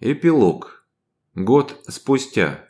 Эпилог. Год спустя.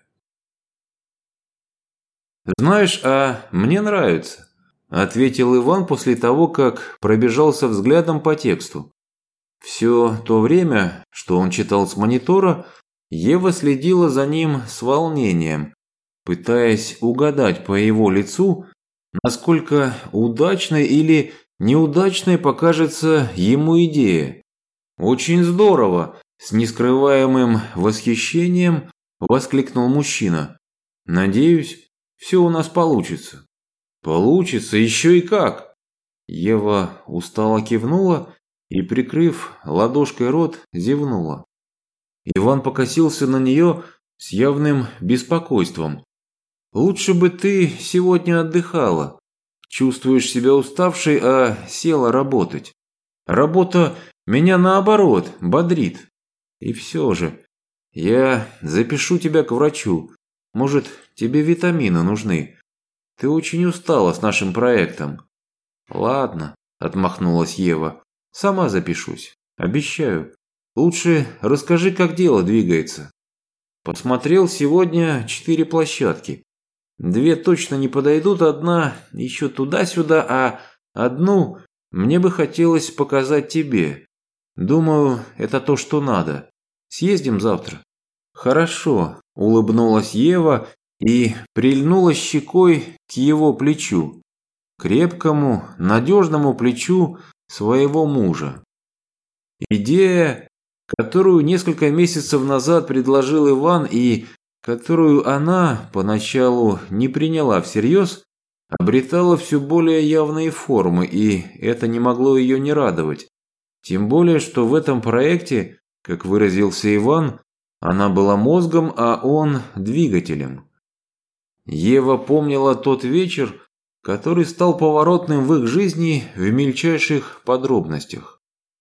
«Знаешь, а мне нравится», – ответил Иван после того, как пробежался взглядом по тексту. Все то время, что он читал с монитора, Ева следила за ним с волнением, пытаясь угадать по его лицу, насколько удачной или неудачной покажется ему идея. «Очень здорово!» – с нескрываемым восхищением воскликнул мужчина. «Надеюсь, все у нас получится». «Получится, еще и как!» Ева устало кивнула и, прикрыв ладошкой рот, зевнула. Иван покосился на нее с явным беспокойством. «Лучше бы ты сегодня отдыхала. Чувствуешь себя уставшей, а села работать. Работа меня наоборот бодрит. И все же, я запишу тебя к врачу. Может, тебе витамины нужны? Ты очень устала с нашим проектом». «Ладно», – отмахнулась Ева. «Сама запишусь. Обещаю. Лучше расскажи, как дело двигается». Посмотрел сегодня 4 площадки. 2 точно не подойдут, одна еще туда-сюда, а одну мне бы хотелось показать тебе. Думаю, это то, что надо. Съездим завтра?» «Хорошо», – улыбнулась Ева и прильнула щекой к его плечу, крепкому, надежному плечу своего мужа. Идея, которую несколько месяцев назад предложил Иван и которую она поначалу не приняла всерьез, обретала все более явные формы, и это не могло ее не радовать. Тем более, что в этом проекте, как выразился Иван, она была мозгом, а он двигателем. Ева помнила тот вечер, который стал поворотным в их жизни в мельчайших подробностях.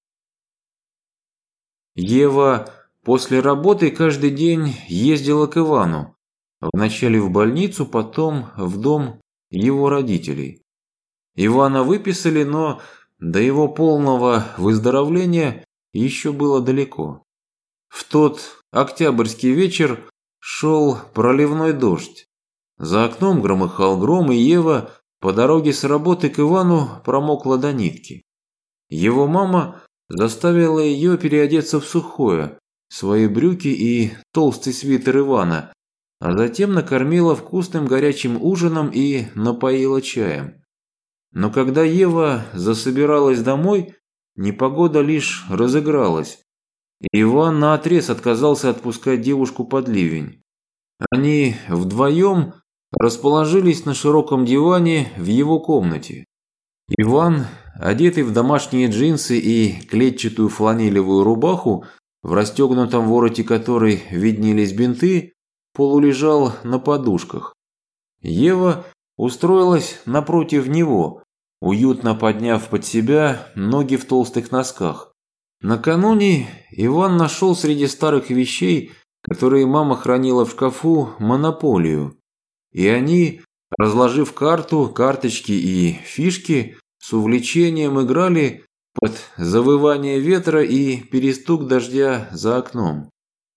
Ева после работы каждый день ездила к Ивану, вначале в больницу, потом в дом его родителей. Ивана выписали, но до его полного выздоровления еще было далеко. В тот октябрьский вечер шел проливной дождь. За окном громыхал гром, и Ева по дороге с работы к Ивану промокла до нитки. Его мама заставила ее переодеться в сухое, свои брюки и толстый свитер Ивана, а затем накормила вкусным горячим ужином и напоила чаем. Но когда Ева засобиралась домой, непогода лишь разыгралась, и Иван наотрез отказался отпускать девушку под ливень. Они вдвоем расположились на широком диване в его комнате. Иван, одетый в домашние джинсы и клетчатую фланелевую рубаху, в расстегнутом вороте которой виднелись бинты, полулежал на подушках. Ева устроилась напротив него, уютно подняв под себя ноги в толстых носках. Накануне Иван нашел среди старых вещей, которые мама хранила в шкафу, монополию. И они, разложив карту, карточки и фишки, с увлечением играли под завывание ветра и перестук дождя за окном.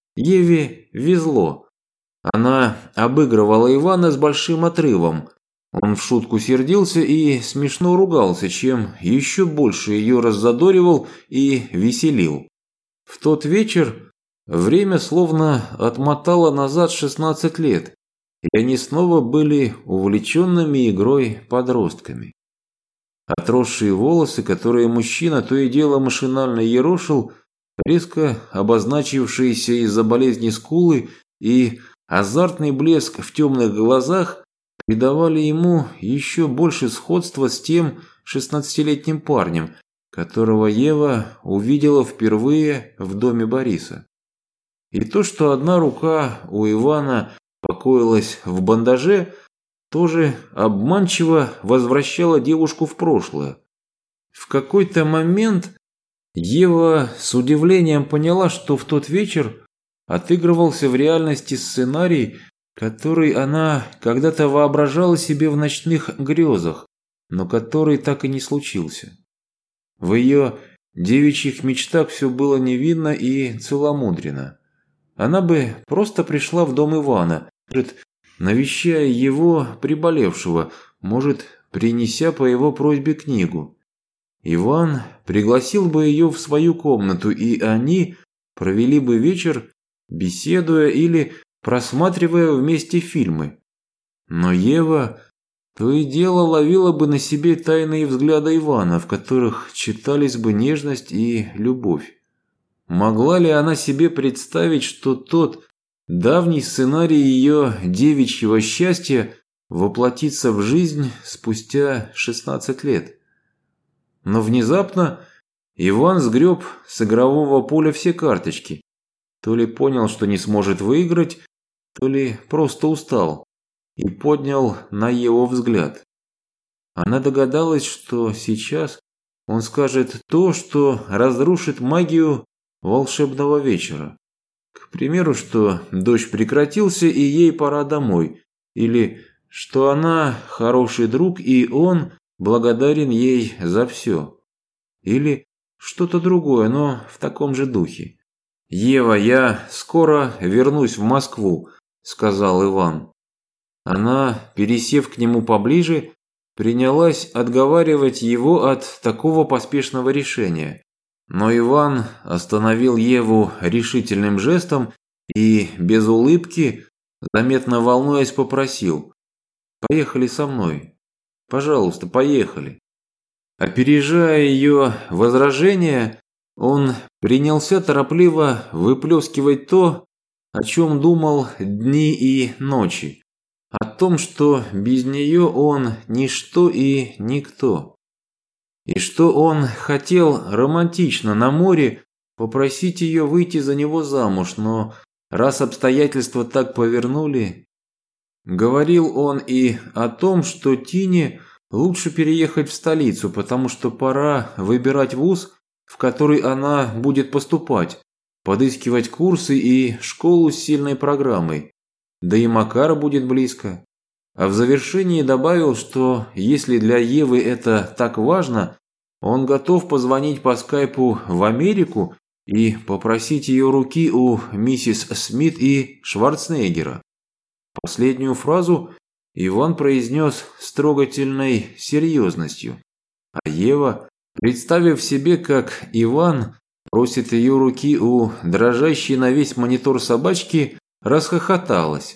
Еве везло. Она обыгрывала Ивана с большим отрывом. Он в шутку сердился и смешно ругался, чем еще больше ее раззадоривал и веселил. В тот вечер время словно отмотало назад 16 лет, и они снова были увлеченными игрой подростками. Отросшие волосы, которые мужчина то и дело машинально ерошил, резко обозначившиеся из-за болезни скулы и азартный блеск в темных глазах придавали ему еще больше сходства с тем 16-летним парнем, которого Ева увидела впервые в доме Бориса. И то, что одна рука у Ивана покоилась в бандаже, тоже обманчиво возвращало девушку в прошлое. В какой-то момент Ева с удивлением поняла, что в тот вечер отыгрывался в реальности сценарий, который она когда-то воображала себе в ночных грезах, но который так и не случился. В ее девичьих мечтах все было невинно и целомудренно. она бы просто пришла в дом Ивана, может, навещая его приболевшего, может, принеся по его просьбе книгу. Иван пригласил бы ее в свою комнату, и они провели бы вечер, беседуя или просматривая вместе фильмы. Но Ева то и дело ловила бы на себе тайные взгляды Ивана, в которых читались бы нежность и любовь. Могла ли она себе представить, что тот давний сценарий ее девичьего счастья воплотится в жизнь спустя 16 лет? Но внезапно Иван сгреб с игрового поля все карточки. То ли понял, что не сможет выиграть, то ли просто устал, и поднял на Еву взгляд. Она догадалась, что сейчас он скажет то, что разрушит магию волшебного вечера. К примеру, что дождь прекратился и ей пора домой, или что она хороший друг и он благодарен ей за все. Или что-то другое, но в таком же духе. «Ева, я скоро вернусь в Москву», – сказал Иван. Она, пересев к нему поближе, принялась отговаривать его от такого поспешного решения. Но Иван остановил Еву решительным жестом и без улыбки, заметно волнуясь, попросил: «Поехали со мной. Пожалуйста, поехали». Опережая ее возражения, он принялся торопливо выплескивать то, о чем думал дни и ночи. О том, что без нее он ничто и никто. И что он хотел романтично на море попросить ее выйти за него замуж, но раз обстоятельства так повернули... Говорил он и о том, что Тине лучше переехать в столицу, потому что пора выбирать вуз, в который она будет поступать, подыскивать курсы и школу с сильной программой. Да и Макар будет близко. А в завершении добавил, что если для Евы это так важно, он готов позвонить по скайпу в Америку и попросить ее руки у миссис Смит и Шварценеггера. Последнюю фразу Иван произнес с трогательной серьезностью, а Ева, представив себе, как Иван просит ее руки у дрожащей на весь монитор собачки, расхохоталась.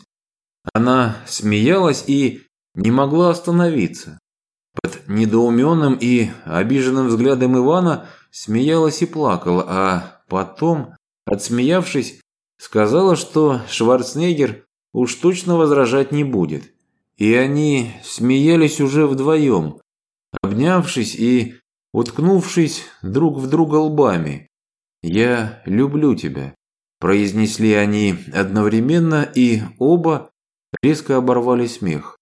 Она смеялась и не могла остановиться. Под недоуменным и обиженным взглядом Ивана смеялась и плакала, а потом, отсмеявшись, сказала, что Шварценеггер уж точно возражать не будет. И они смеялись уже вдвоем, обнявшись и уткнувшись друг в друга лбами. «Я люблю тебя», – произнесли они одновременно, и оба резко оборвали смех.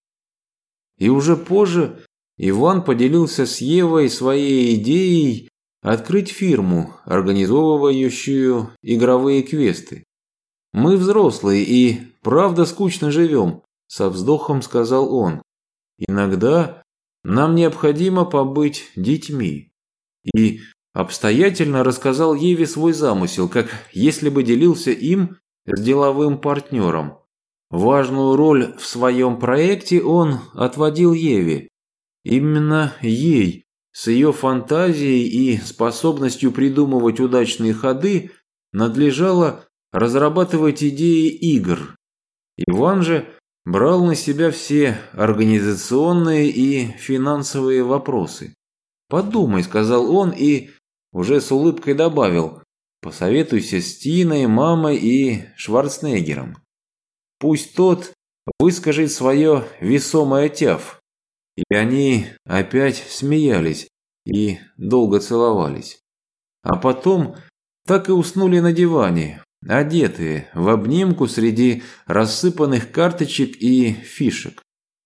И уже позже Иван поделился с Евой своей идеей открыть фирму, организовывающую игровые квесты. «Мы взрослые и правда скучно живем», – со вздохом сказал он. «Иногда нам необходимо побыть детьми». И обстоятельно рассказал Еве свой замысел, как если бы делился им с деловым партнером. Важную роль в своем проекте он отводил Еве. Именно ей, с ее фантазией и способностью придумывать удачные ходы, надлежало разрабатывать идеи игр. Иван же брал на себя все организационные и финансовые вопросы. «Подумай», – сказал он и уже с улыбкой добавил: «посоветуйся с Тиной, мамой и Шварценеггером. Пусть тот выскажет свое весомое тяф». И они опять смеялись и долго целовались. А потом так и уснули на диване, одетые, в обнимку среди рассыпанных карточек и фишек.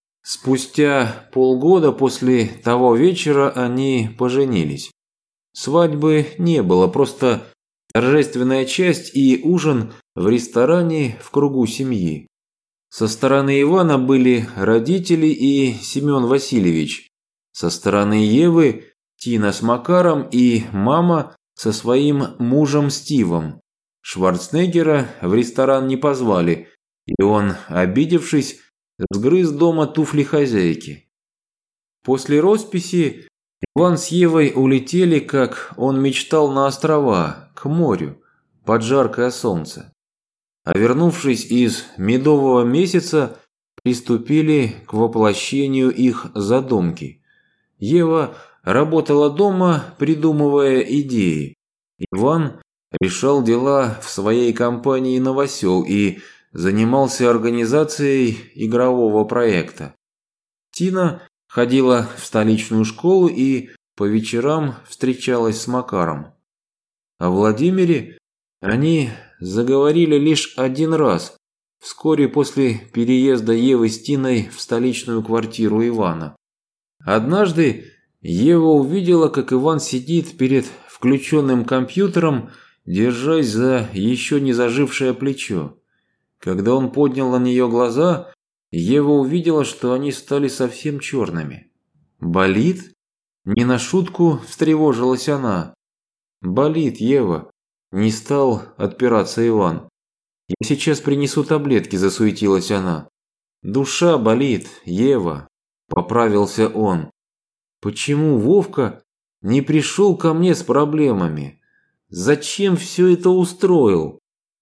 Спустя полгода после того вечера они поженились. Свадьбы не было, просто торжественная часть и ужин в ресторане в кругу семьи. Со стороны Ивана были родители и Семен Васильевич. Со стороны Евы – Тина с Макаром и мама со своим мужем Стивом. Шварценеггера в ресторан не позвали, и он, обидевшись, сгрыз дома туфли хозяйки. После росписи Иван с Евой улетели, как он мечтал, на острова, к морю, под жаркое солнце. А вернувшись из медового месяца, приступили к воплощению их задумки. Ева работала дома, придумывая идеи. Иван решал дела в своей компании «Новосел» и занимался организацией игрового проекта. Тина ходила в столичную школу и по вечерам встречалась с Макаром. О Владимире они заговорили лишь один раз, вскоре после переезда Евы с Тиной в столичную квартиру Ивана. Однажды Ева увидела, как Иван сидит перед включенным компьютером, держась за еще не зажившее плечо. Когда он поднял на нее глаза, Ева увидела, что они стали совсем черными. «Болит?» Не на шутку встревожилась она. «Болит, Ева», – не стал отпираться Иван. «Я сейчас принесу таблетки», – засуетилась она. «Душа болит, Ева», – поправился он. «Почему Вовка не пришел ко мне с проблемами? Зачем все это устроил?»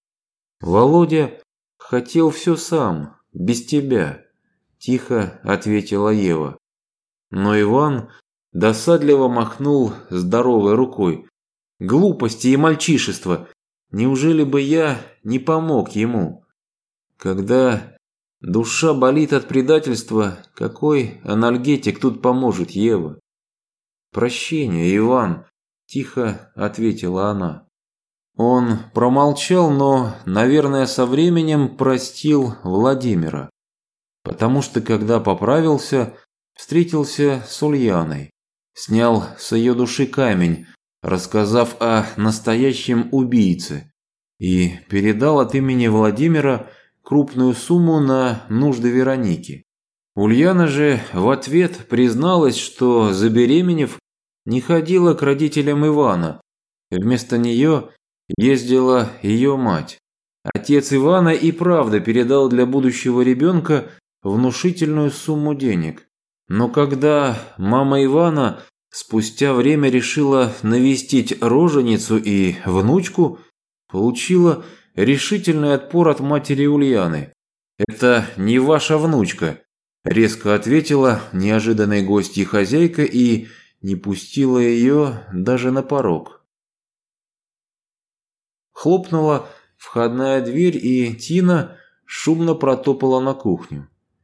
«Володя хотел все сам, без тебя», – тихо ответила Ева. Но Иван досадливо махнул здоровой рукой. «Глупости и мальчишество! Неужели бы я не помог ему? Когда душа болит от предательства, какой анальгетик тут поможет, Ева?» «Прощение, Иван», – тихо ответила она. Он промолчал, но, наверное, со временем простил Владимира. Потому что, когда поправился, встретился с Ульяной, снял с ее души камень, рассказав о настоящем убийце, и передал от имени Владимира крупную сумму на нужды Вероники. Ульяна же в ответ призналась, что, забеременев, не ходила к родителям Ивана. Вместо нее ездила ее мать. Отец Ивана и правда передал для будущего ребенка внушительную сумму денег. Но когда мама Ивана спустя время решила навестить роженицу и внучку, получила решительный отпор от матери Ульяны. «Это не ваша внучка», – резко ответила неожиданной гостья хозяйка и не пустила ее даже на порог. Хлопнула входная дверь, и Тина шумно протопала на кухню.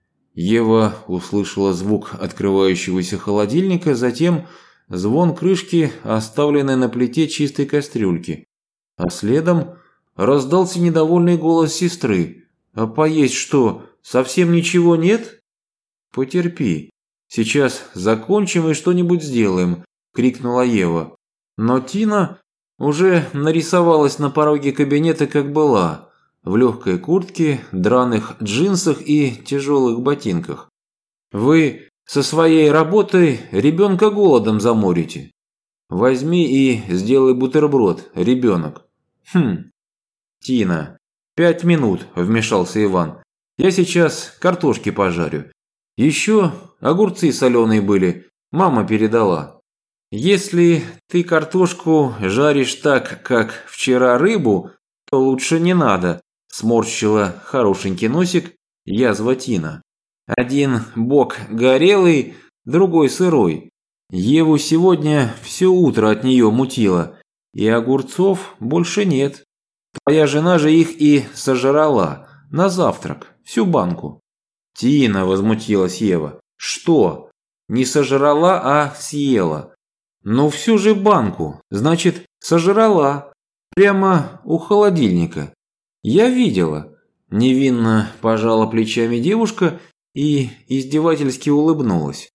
Ева услышала звук открывающегося холодильника, затем звон крышки, оставленной на плите чистой кастрюльки. А следом раздался недовольный голос сестры. «А поесть что, совсем ничего нет?» «Потерпи. Сейчас закончим и что-нибудь сделаем», – крикнула Ева. Но Тина уже нарисовалась на пороге кабинета, как была, в легкой куртке, драных джинсах и тяжелых ботинках. «Вы со своей работой ребенка голодом заморите. Возьми и сделай бутерброд, ребенок». «Хм, Тина, 5 минут», – вмешался Иван. «Я сейчас картошки пожарю. Еще огурцы соленые были, мама передала». «Если ты картошку жаришь так, как вчера рыбу, то лучше не надо», – сморщила хорошенький носик язва Тина. «Один бок горелый, другой сырой. Еву сегодня все утро от нее мутило, и огурцов больше нет. Твоя жена же их и сожрала на завтрак, всю банку». «Тина», – возмутилась Ева. «Что? Не сожрала, а съела?» «Ну всю же банку, значит, сожрала. Прямо у холодильника. Я видела». Невинно пожала плечами девушка и издевательски улыбнулась.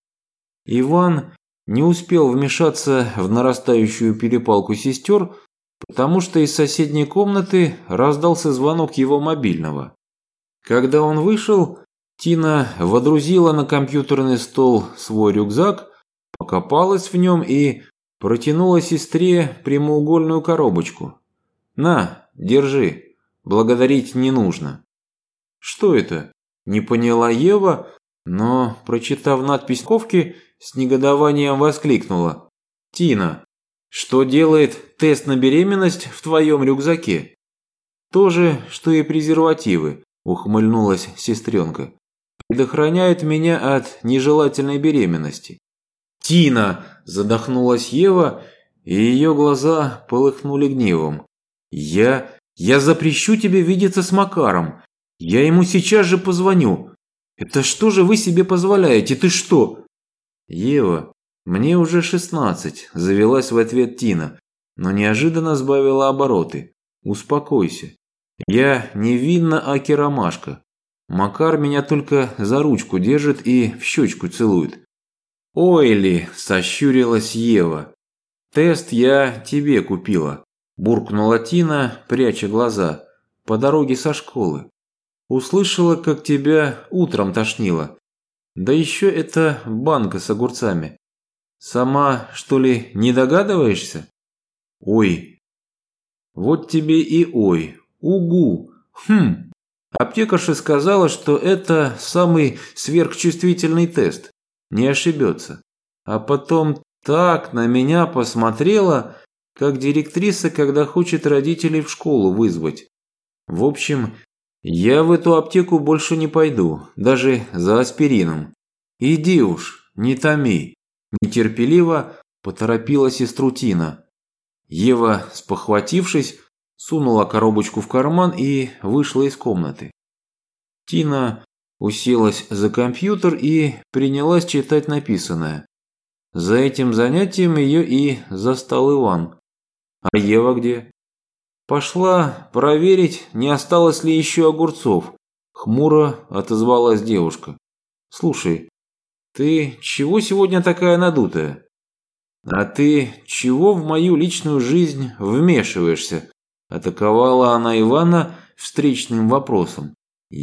Иван не успел вмешаться в нарастающую перепалку сестер, потому что из соседней комнаты раздался звонок его мобильного. Когда он вышел, Тина водрузила на компьютерный стол свой рюкзак, покопалась в нем и протянула сестре прямоугольную коробочку. На, держи. Благодарить не нужно». «Что это?» – не поняла Ева, но, прочитав надпись ковки, с негодованием воскликнула. «Тина, что делает тест на беременность в твоем рюкзаке?» «То же, что и презервативы», – ухмыльнулась сестренка. «Предохраняет меня от нежелательной беременности». «Тина!» – задохнулась Ева, и ее глаза полыхнули гневом. «Я запрещу тебе видеться с Макаром. Я ему сейчас же позвоню. Это что же вы себе позволяете? Ты что?» «Ева, мне уже 16», – завелась в ответ Тина, но неожиданно сбавила обороты. «Успокойся. Я невинна аки ромашка. Макар меня только за ручку держит и в щечку целует». «Ой ли!» – сощурилась Ева. «Тест я тебе купила», – буркнула Тина, пряча глаза, – «по дороге со школы. Услышала, как тебя утром тошнило. Да еще это банка с огурцами. Сама, что ли, не догадываешься?» «Ой». «Вот тебе и ой. Угу. Хм. Аптекарша сказала, что это самый сверхчувствительный тест. Не ошибется. А потом так на меня посмотрела, как директриса, когда хочет родителей в школу вызвать. В общем, я в эту аптеку больше не пойду, даже за аспирином. Иди уж, не томи». Нетерпеливо поторопила сестру Тина. Ева, спохватившись, сунула коробочку в карман и вышла из комнаты. Тина уселась за компьютер и принялась читать написанное. За этим занятием ее и застал Иван. «А Ева где?» «Пошла проверить, не осталось ли еще огурцов», – хмуро отозвалась девушка. «Слушай, ты чего сегодня такая надутая?» «А ты чего в мою личную жизнь вмешиваешься?» – атаковала она Ивана встречным вопросом.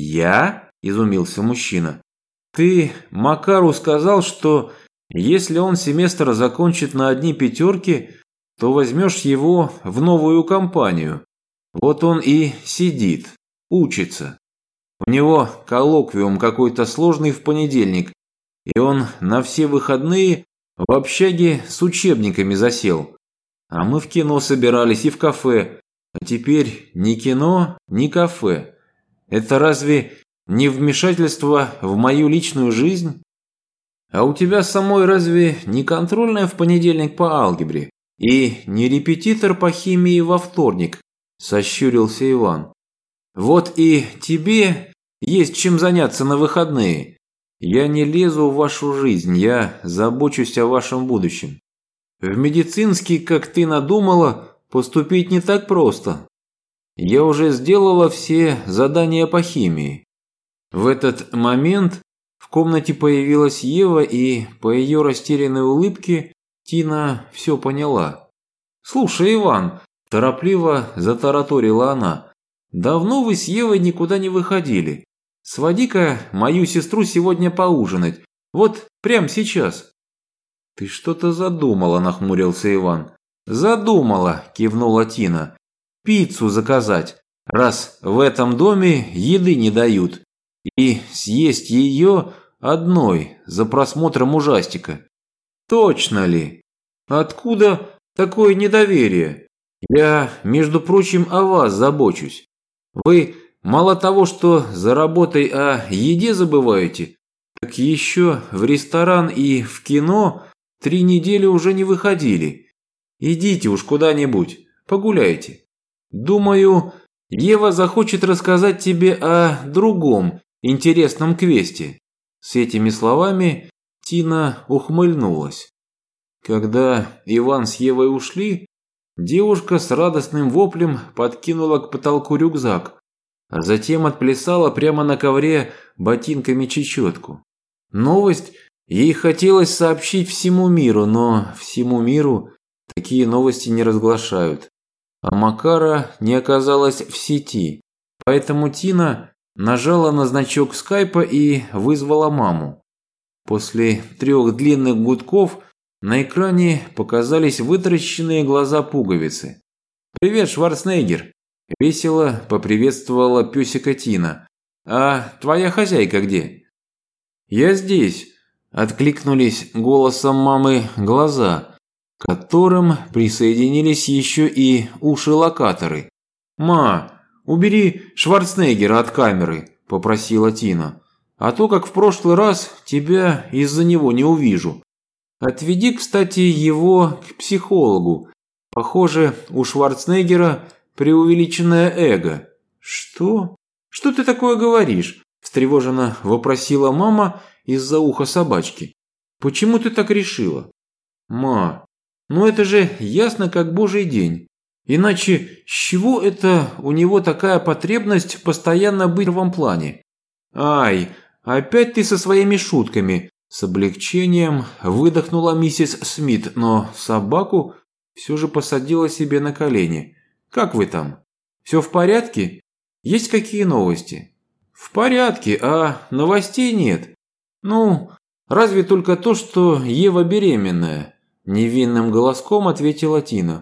«Я?» – изумился мужчина. «Ты Макару сказал, что если он семестр закончит на одни пятерки, то возьмешь его в новую компанию. Вот он и сидит, учится. У него коллоквиум какой-то сложный в понедельник, и он на все выходные в общаге с учебниками засел. А мы в кино собирались и в кафе, а теперь ни кино, ни кафе. Это разве не вмешательство в мою личную жизнь? А у тебя самой разве не контрольная в понедельник по алгебре и не репетитор по химии во вторник?» – сощурился Иван. «Вот и тебе есть чем заняться на выходные. Я не лезу в вашу жизнь, я забочусь о вашем будущем. В медицинский, как ты надумала, поступить не так просто. Я уже сделала все задания по химии». В этот момент в комнате появилась Ева, и по ее растерянной улыбке Тина все поняла. «Слушай, Иван», – торопливо затараторила она, – «давно вы с Евой никуда не выходили. Своди-ка мою сестру сегодня поужинать, вот прямо сейчас». «Ты что-то задумала», – нахмурился Иван. «Задумала», – кивнула Тина. «Пиццу заказать, раз в этом доме еды не дают. И съесть ее одной за просмотром ужастика». «Точно ли? Откуда такое недоверие? Я, между прочим, о вас забочусь. Вы мало того, что за работой о еде забываете, так еще в ресторан и в кино 3 недели уже не выходили. Идите уж куда-нибудь, погуляйте. Думаю, Ева захочет рассказать тебе о другом интересном квесте». С этими словами Тина ухмыльнулась. Когда Иван с Евой ушли, девушка с радостным воплем подкинула к потолку рюкзак, а затем отплясала прямо на ковре ботинками чечетку. Новость ей хотелось сообщить всему миру, но всему миру такие новости не разглашают. А Макара не оказалось в сети, поэтому Тина нажала на значок скайпа и вызвала маму. После 3 длинных гудков на экране показались вытаращенные глаза пуговицы. «Привет, Шварценеггер!» – весело поприветствовала песика Тина. «А твоя хозяйка где?» «Я здесь», – откликнулись голосом мамы глаза, к которым присоединились еще и уши-локаторы. «Ма, убери Шварценеггера от камеры», – попросила Тина. «А то, как в прошлый раз, тебя из-за него не увижу. Отведи, кстати, его к психологу. Похоже, у Шварценеггера преувеличенное эго». «Что? Что ты такое говоришь?» – встревоженно вопросила мама из-за уха собачки. «Почему ты так решила?» «Ма, ну это же ясно как божий день. Иначе с чего это у него такая потребность постоянно быть в первом плане?» «Ай, опять ты со своими шутками!» С облегчением выдохнула миссис Смит, но собаку все же посадила себе на колени. «Как вы там? Все в порядке? Есть какие новости?» «В порядке, а новостей нет. Ну, разве только то, что Ева беременная», – невинным голоском ответила Тина.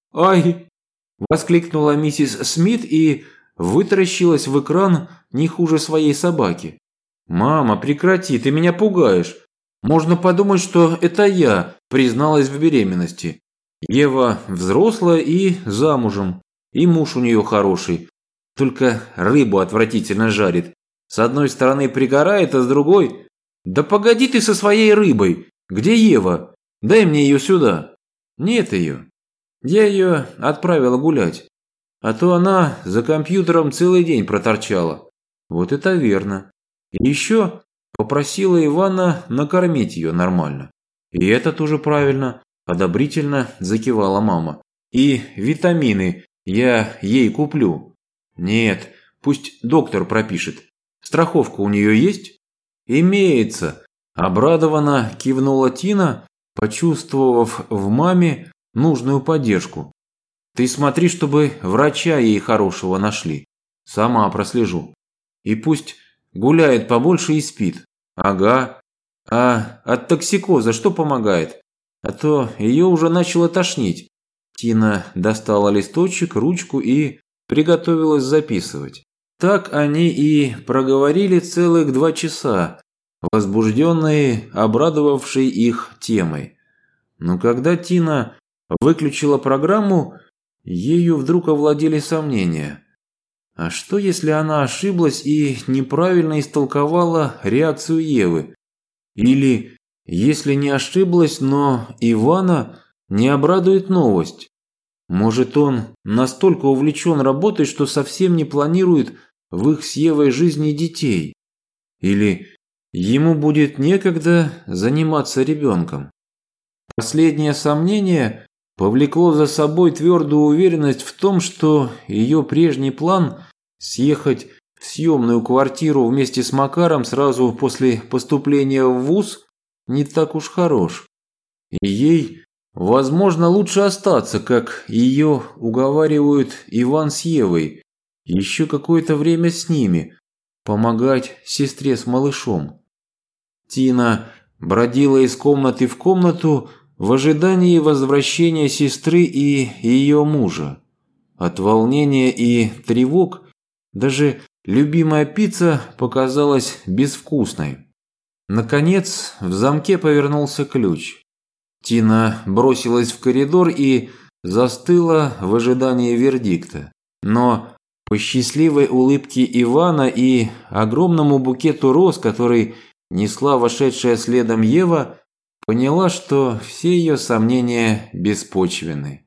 «Ай!» – воскликнула миссис Смит и вытаращилась в экран не хуже своей собаки. «Мама, прекрати, ты меня пугаешь. Можно подумать, что это я призналась в беременности. Ева взрослая и замужем, и муж у нее хороший. Только рыбу отвратительно жарит. С одной стороны пригорает, а с другой... Да погоди ты со своей рыбой! Где Ева? Дай мне ее сюда!» «Нет ее. Я ее отправила гулять. А то она за компьютером целый день проторчала». «Вот это верно. И еще попросила Ивана накормить ее нормально». «И это тоже правильно», – одобрительно закивала мама. «И витамины я ей куплю». «Нет, пусть доктор пропишет. Страховка у нее есть?» «Имеется», – обрадованно кивнула Тина, почувствовав в маме нужную поддержку. «Ты смотри, чтобы врача ей хорошего нашли. Сама прослежу. И пусть гуляет побольше и спит». «Ага. А от токсикоза что помогает? А то ее уже начало тошнить». Тина достала листочек, ручку и приготовилась записывать. Так они и проговорили целых 2 часа, возбужденные, обрадовавшей их темой. Но когда Тина выключила программу, ею вдруг овладели сомнения. А что, если она ошиблась и неправильно истолковала реакцию Евы? Или, если не ошиблась, но Ивана не обрадует новость? Может, он настолько увлечен работой, что совсем не планирует в их с Евой жизни детей? Или ему будет некогда заниматься ребенком? Последнее сомнение повлекло за собой твердую уверенность в том, что ее прежний план съехать в съемную квартиру вместе с Макаром сразу после поступления в вуз не так уж хорош. И ей, возможно, лучше остаться, как ее уговаривают Иван с Евой, еще какое-то время с ними, помогать сестре с малышом. Тина бродила из комнаты в комнату в ожидании возвращения сестры и ее мужа. От волнения и тревог даже любимая пицца показалась безвкусной. Наконец, в замке повернулся ключ. Тина бросилась в коридор и застыла в ожидании вердикта. Но по счастливой улыбке Ивана и огромному букету роз, который несла вошедшая следом Ева, поняла, что все ее сомнения беспочвенны.